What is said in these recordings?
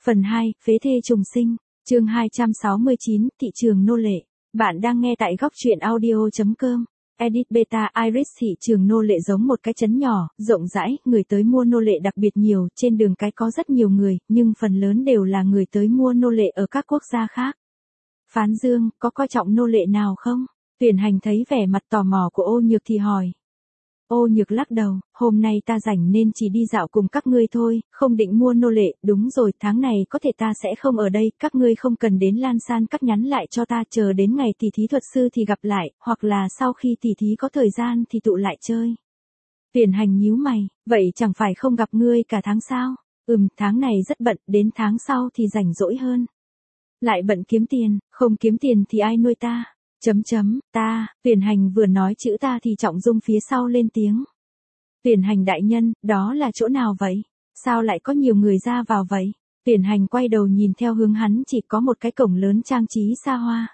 Phần 2, phế thê trùng sinh, chương 269, thị trường nô lệ. Bạn đang nghe tại góc truyện audio.com. Edit Beta Iris. Thị trường nô lệ giống một cái trấn nhỏ, rộng rãi, người tới mua nô lệ đặc biệt nhiều, trên đường cái có rất nhiều người, nhưng phần lớn đều là người tới mua nô lệ ở các quốc gia khác. Phán Dương, có coi trọng nô lệ nào không? Tuyển Hành thấy vẻ mặt tò mò của Ô Nhược thì hỏi. Ô Nhược lắc đầu, hôm nay ta rảnh nên chỉ đi dạo cùng các ngươi thôi, không định mua nô lệ. Đúng rồi, tháng này có thể ta sẽ không ở đây, các ngươi không cần đến Lan San Các nhắn lại cho ta, chờ đến ngày tỷ thí thuật sư thì gặp lại, hoặc là sau khi tỷ thí có thời gian thì tụ lại chơi. Tuyển Hành nhíu mày, vậy chẳng phải không gặp ngươi cả tháng sao? Tháng này rất bận, đến tháng sau thì rảnh rỗi hơn. Lại bận kiếm tiền, không kiếm tiền thì ai nuôi ta? Ta, Tuyển Hành vừa nói chữ ta thì Trọng Dung phía sau lên tiếng. Tuyển Hành đại nhân, đó là chỗ nào vậy? Sao lại có nhiều người ra vào vậy? Tuyển Hành quay đầu nhìn theo hướng hắn chỉ có một cái cổng lớn trang trí xa hoa.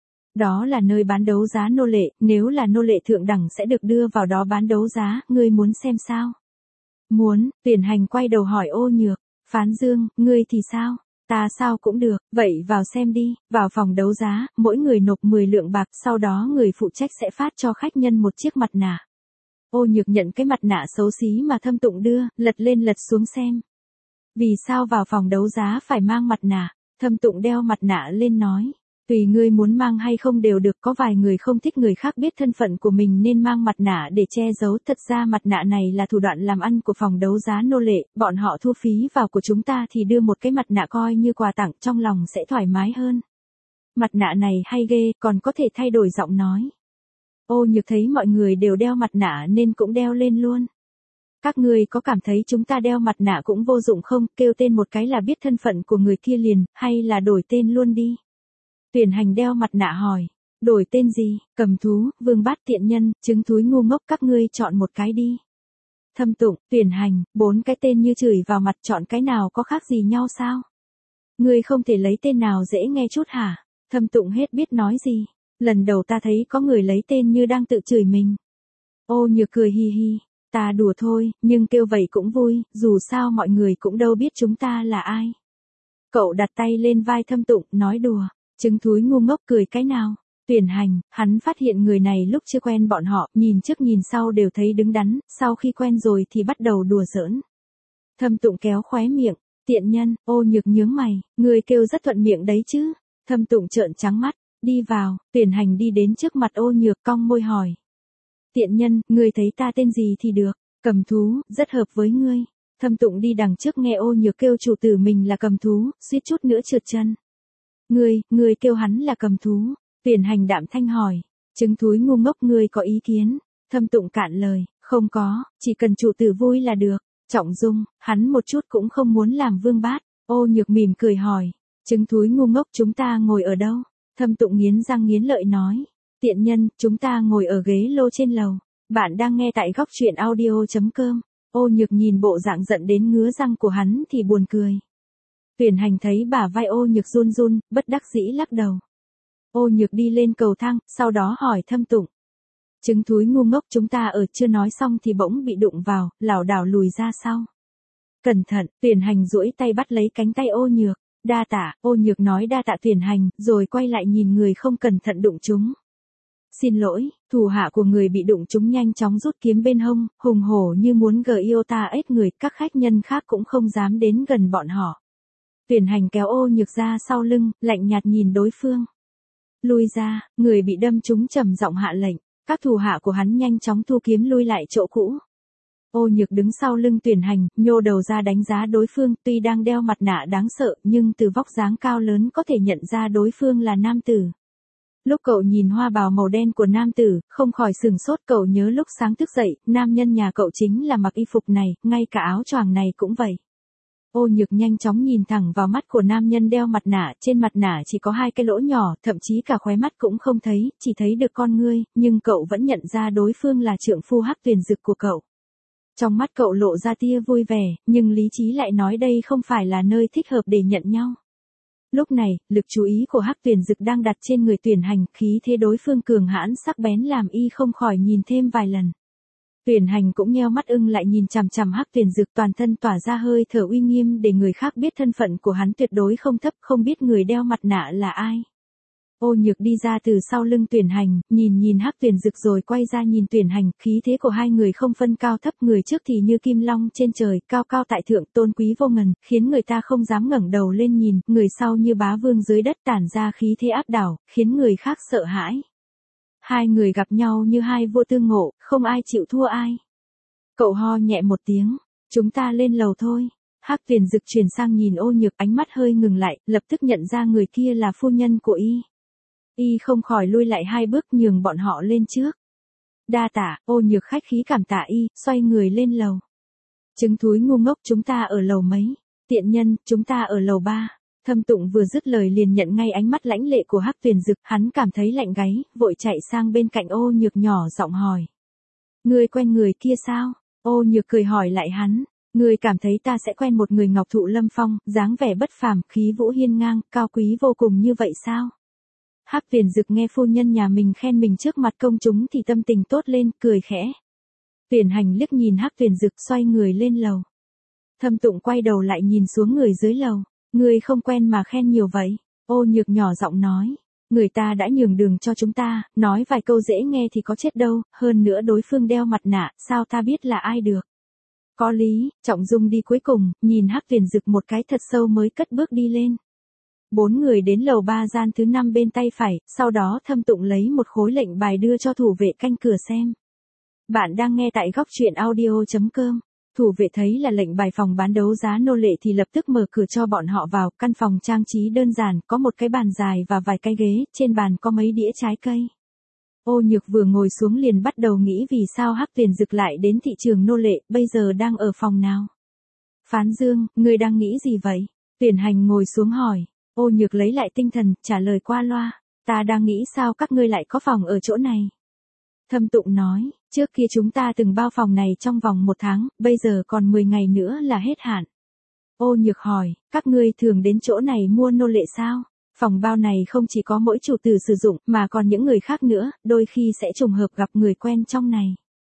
Đó là nơi bán đấu giá nô lệ, nếu là nô lệ thượng đẳng sẽ được đưa vào đó bán đấu giá, ngươi muốn xem sao? Muốn. Tuyển Hành quay đầu hỏi Ô Nhược. Phán Dương, ngươi thì sao? Ta sao cũng được, vậy vào xem đi, vào phòng đấu giá, mỗi người nộp 10 lượng bạc, sau đó người phụ trách sẽ phát cho khách nhân một chiếc mặt nạ. Ô Nhược nhận cái mặt nạ xấu xí mà Thâm Tụng đưa, lật lên lật xuống xem. Vì sao vào phòng đấu giá phải mang mặt nạ? Thâm Tụng đeo mặt nạ lên nói. Tùy ngươi muốn mang hay không đều được, có vài người không thích người khác biết thân phận của mình nên mang mặt nạ để che giấu. Thật ra mặt nạ này là thủ đoạn làm ăn của phòng đấu giá nô lệ, bọn họ thu phí vào của chúng ta thì đưa một cái mặt nạ coi như quà tặng, trong lòng sẽ thoải mái hơn. Mặt nạ này hay ghê, còn có thể thay đổi giọng nói. Ô Nhược thấy mọi người đều đeo mặt nạ nên cũng đeo lên luôn. Các ngươi có cảm thấy chúng ta đeo mặt nạ cũng vô dụng không, kêu tên một cái là biết thân phận của người kia liền, hay là đổi tên luôn đi? Tuyển Hành đeo mặt nạ hỏi, đổi tên gì? Cầm thú, vương bát tiện nhân, trứng thúi ngu ngốc, các ngươi chọn một cái đi. Thâm Tụng, Tuyển Hành, 4 cái tên như chửi vào mặt, chọn cái nào có khác gì nhau sao? Ngươi không thể lấy tên nào dễ nghe chút hả? Thâm Tụng hết biết nói gì. Lần đầu ta thấy có người lấy tên như đang tự chửi mình. Ô Nhược cười hi hi, ta đùa thôi, nhưng kêu vậy cũng vui, dù sao mọi người cũng đâu biết chúng ta là ai. Cậu đặt tay lên vai Thâm Tụng, nói đùa. Trứng thúi ngu ngốc cười cái nào? Tuyển Hành, hắn phát hiện người này lúc chưa quen bọn họ, nhìn trước nhìn sau đều thấy đứng đắn, sau khi quen rồi thì bắt đầu đùa giỡn. Thâm Tụng kéo khóe miệng, tiện nhân. Ô Nhược nhướng mày, người kêu rất thuận miệng đấy chứ. Thâm Tụng trợn trắng mắt, đi vào. Tuyển Hành đi đến trước mặt Ô Nhược, cong môi hỏi. Tiện nhân, ngươi thấy ta tên gì thì được? Cầm thú, rất hợp với ngươi. Thâm Tụng đi đằng trước nghe Ô Nhược kêu chủ tử mình là cầm thú, suýt chút nữa trượt chân. Ngươi kêu hắn là cầm thú. Tuyển Hành đạm thanh hỏi. Trứng thúi ngu ngốc, ngươi có ý kiến? Thâm Tụng cạn lời, không có, chỉ cần chủ tử vui là được. Trọng Dung, hắn một chút cũng không muốn làm vương bát. Ô Nhược mỉm cười hỏi. Trứng thúi ngu ngốc, chúng ta ngồi ở đâu? Thâm Tụng nghiến răng nghiến lợi nói. Tiện nhân, chúng ta ngồi ở ghế lô trên lầu. Bạn đang nghe tại góc truyện audio.com. Ô Nhược nhìn bộ dạng giận đến ngứa răng của hắn thì buồn cười. Tuyển Hành thấy bả vai Ô Nhược run run, bất đắc dĩ lắc đầu. Ô Nhược đi lên cầu thang, sau đó hỏi Thâm Tụng. Trứng thúi ngu ngốc, chúng ta ở chưa nói xong thì bỗng bị đụng vào, lảo đảo lùi ra sau. Cẩn thận. Tuyển Hành duỗi tay bắt lấy cánh tay Ô Nhược. Đa tạ. Ô Nhược nói đa tạ Tuyển Hành, rồi quay lại nhìn người không cẩn thận đụng chúng. Xin lỗi. Thủ hạ của người bị đụng chúng nhanh chóng rút kiếm bên hông, hùng hổ như muốn giota ếch người, các khách nhân khác cũng không dám đến gần bọn họ. Tuyển Hành kéo Ô Nhược ra sau lưng, lạnh nhạt nhìn đối phương. Lui ra. Người bị đâm trúng trầm giọng hạ lệnh. Các thủ hạ của hắn nhanh chóng thu kiếm lui lại chỗ cũ. Ô Nhược đứng sau lưng Tuyển Hành, nhô đầu ra đánh giá đối phương, tuy đang đeo mặt nạ đáng sợ, nhưng từ vóc dáng cao lớn có thể nhận ra đối phương là nam tử. Lúc cậu nhìn hoa bào màu đen của nam tử, không khỏi sửng sốt. Cậu nhớ lúc sáng thức dậy, nam nhân nhà cậu chính là mặc y phục này, ngay cả áo choàng này cũng vậy. Ô Nhược nhanh chóng nhìn thẳng vào mắt của nam nhân đeo mặt nạ, trên mặt nạ chỉ có 2 cái lỗ nhỏ, thậm chí cả khóe mắt cũng không thấy, chỉ thấy được con ngươi, nhưng cậu vẫn nhận ra đối phương là trượng phu Hắc Tuyền Dực của cậu. Trong mắt cậu lộ ra tia vui vẻ, nhưng lý trí lại nói đây không phải là nơi thích hợp để nhận nhau. Lúc này, lực chú ý của Hắc Tuyền Dực đang đặt trên người Tuyển Hành, khí thế đối phương cường hãn sắc bén làm y không khỏi nhìn thêm vài lần. Tuyển Hành cũng nheo mắt ưng lại nhìn chằm chằm Hắc Tuyền Dực, toàn thân tỏa ra hơi thở uy nghiêm để người khác biết thân phận của hắn tuyệt đối không thấp, không biết người đeo mặt nạ là ai. Ô Nhược đi ra từ sau lưng Tuyển Hành, nhìn Hắc Tuyền Dực rồi quay ra nhìn Tuyển Hành, khí thế của hai người không phân cao thấp, người trước thì như kim long trên trời, cao cao tại thượng, tôn quý vô ngần, khiến người ta không dám ngẩng đầu lên nhìn, người sau như bá vương dưới đất tản ra khí thế áp đảo, khiến người khác sợ hãi. Hai người gặp nhau như hai vua tương ngộ, không ai chịu thua ai. Cậu ho nhẹ một tiếng, chúng ta lên lầu thôi. Hắc Tuyền Dực chuyển sang nhìn Ô Nhược, ánh mắt hơi ngừng lại, lập tức nhận ra người kia là phu nhân của y. Y không khỏi lui lại hai bước nhường bọn họ lên trước. Đa tạ, Ô Nhược khách khí cảm tạ y, xoay người lên lầu. Trứng thúi ngu ngốc, chúng ta ở lầu mấy? Tiện nhân, chúng ta ở lầu 3. Thâm Tụng vừa dứt lời liền nhận ngay ánh mắt lãnh lệ của Hắc Tuyền Dực, hắn cảm thấy lạnh gáy, vội chạy sang bên cạnh Ô Nhược nhỏ giọng hỏi. Ngươi quen người kia sao? Ô Nhược cười hỏi lại hắn. Ngươi cảm thấy ta sẽ quen một người ngọc thụ lâm phong, dáng vẻ bất phàm, khí vũ hiên ngang, cao quý vô cùng như vậy sao? Hắc Tuyền Dực nghe phu nhân nhà mình khen mình trước mặt công chúng thì tâm tình tốt lên, cười khẽ. Tuyển Hành liếc nhìn Hắc Tuyền Dực xoay người lên lầu. Thâm Tụng quay đầu lại nhìn xuống người dưới lầu. Ngươi không quen mà khen nhiều vậy. Ô Nhược nhỏ giọng nói. Người ta đã nhường đường cho chúng ta, nói vài câu dễ nghe thì có chết đâu, hơn nữa đối phương đeo mặt nạ, sao ta biết là ai được. Có lý, Trọng Dung đi cuối cùng, nhìn Hắc Tuyền Dực một cái thật sâu mới cất bước đi lên. 4 người đến lầu 3 gian thứ 5 bên tay phải, sau đó Thâm Tụng lấy một khối lệnh bài đưa cho thủ vệ canh cửa xem. Bạn đang nghe tại góc truyện audio.com. Thủ vệ thấy là lệnh bài phòng bán đấu giá nô lệ thì lập tức mở cửa cho bọn họ vào, căn phòng trang trí đơn giản, có một cái bàn dài và vài cái ghế, trên bàn có mấy đĩa trái cây. Ô Nhược vừa ngồi xuống liền bắt đầu nghĩ vì sao Hắc Tuyền Dực lại đến thị trường nô lệ, bây giờ đang ở phòng nào. Phán Dương, ngươi đang nghĩ gì vậy? Tuyển Hành ngồi xuống hỏi. Ô Nhược lấy lại tinh thần, trả lời qua loa. Ta đang nghĩ sao các ngươi lại có phòng ở chỗ này. Thâm Tụng nói, trước kia chúng ta từng bao phòng này trong vòng 1 tháng, bây giờ còn 10 ngày nữa là hết hạn. Ô Nhược hỏi, các ngươi thường đến chỗ này mua nô lệ sao? Phòng bao này không chỉ có mỗi chủ tử sử dụng, mà còn những người khác nữa, đôi khi sẽ trùng hợp gặp người quen trong này.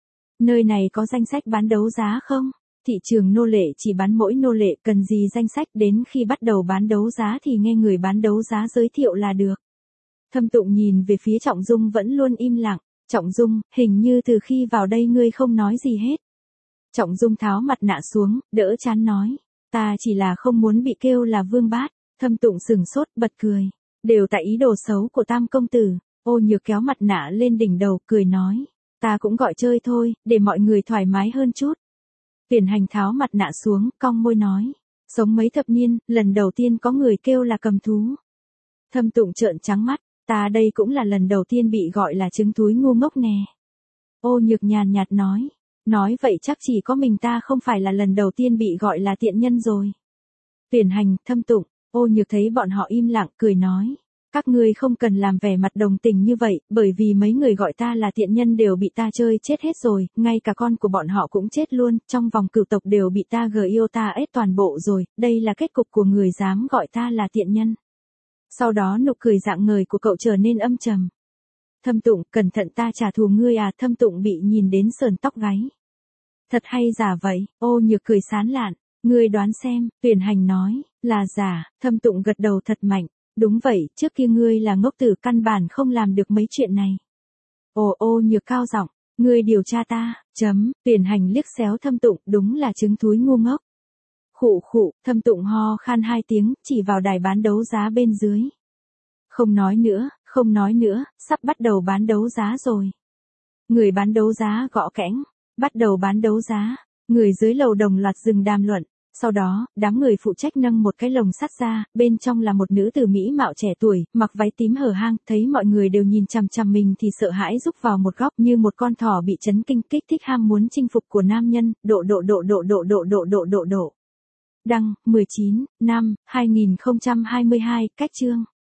Nơi này có danh sách bán đấu giá không? Thị trường nô lệ chỉ bán mỗi nô lệ, cần gì danh sách, đến khi bắt đầu bán đấu giá thì nghe người bán đấu giá giới thiệu là được. Thâm Tụng nhìn về phía Trọng Dung vẫn luôn im lặng. Trọng Dung, hình như từ khi vào đây ngươi không nói gì hết. Trọng Dung tháo mặt nạ xuống, đỡ chán nói. Ta chỉ là không muốn bị kêu là vương bát. Thâm Tụng sừng sốt, bật cười. Đều tại ý đồ xấu của Tam công tử. Ô Nhược kéo mặt nạ lên đỉnh đầu, cười nói. Ta cũng gọi chơi thôi, để mọi người thoải mái hơn chút. Tuyển Hành tháo mặt nạ xuống, cong môi nói. Sống mấy thập niên, lần đầu tiên có người kêu là cầm thú. Thâm Tụng trợn trắng mắt. Ta đây cũng là lần đầu tiên bị gọi là trứng thúi ngu ngốc nè. Ô Nhược nhàn nhạt nói. Nói vậy chắc chỉ có mình ta không phải là lần đầu tiên bị gọi là tiện nhân rồi. Tuyển Hành, Thâm Tụng, Ô Nhược thấy bọn họ im lặng, cười nói. Các ngươi không cần làm vẻ mặt đồng tình như vậy, bởi vì mấy người gọi ta là tiện nhân đều bị ta chơi chết hết rồi, ngay cả con của bọn họ cũng chết luôn, trong vòng cửu tộc đều bị ta yêu ta ết toàn bộ rồi, đây là kết cục của người dám gọi ta là tiện nhân. Sau đó nụ cười rạng ngời của cậu trở nên âm trầm. Thâm Tụng, cẩn thận ta trả thù ngươi à. Thâm Tụng bị nhìn đến sờn tóc gáy. Thật hay giả vậy? Ô Nhược cười sán lạn. Ngươi đoán xem. Tuyển Hành nói, là giả. Thâm Tụng gật đầu thật mạnh. Đúng vậy, trước kia ngươi là ngốc tử, căn bản không làm được mấy chuyện này. Ô Nhược cao giọng, ngươi điều tra ta. Tuyển Hành liếc xéo Thâm Tụng, đúng là trứng thúi ngu ngốc. Khụ khụ, Thâm Tụng ho khan 2 tiếng, chỉ vào đài bán đấu giá bên dưới. Không nói nữa, sắp bắt đầu bán đấu giá rồi. Người bán đấu giá gõ kẽng, bắt đầu bán đấu giá. Người dưới lầu đồng loạt dừng đàm luận. Sau đó, đám người phụ trách nâng một cái lồng sắt ra, bên trong là một nữ tử mỹ mạo trẻ tuổi, mặc váy tím hở hang, thấy mọi người đều nhìn chằm chằm mình thì sợ hãi rúc vào một góc như một con thỏ bị chấn kinh, kích thích ham muốn chinh phục của nam nhân, độ. Đăng, 19/5/2022, cách chương.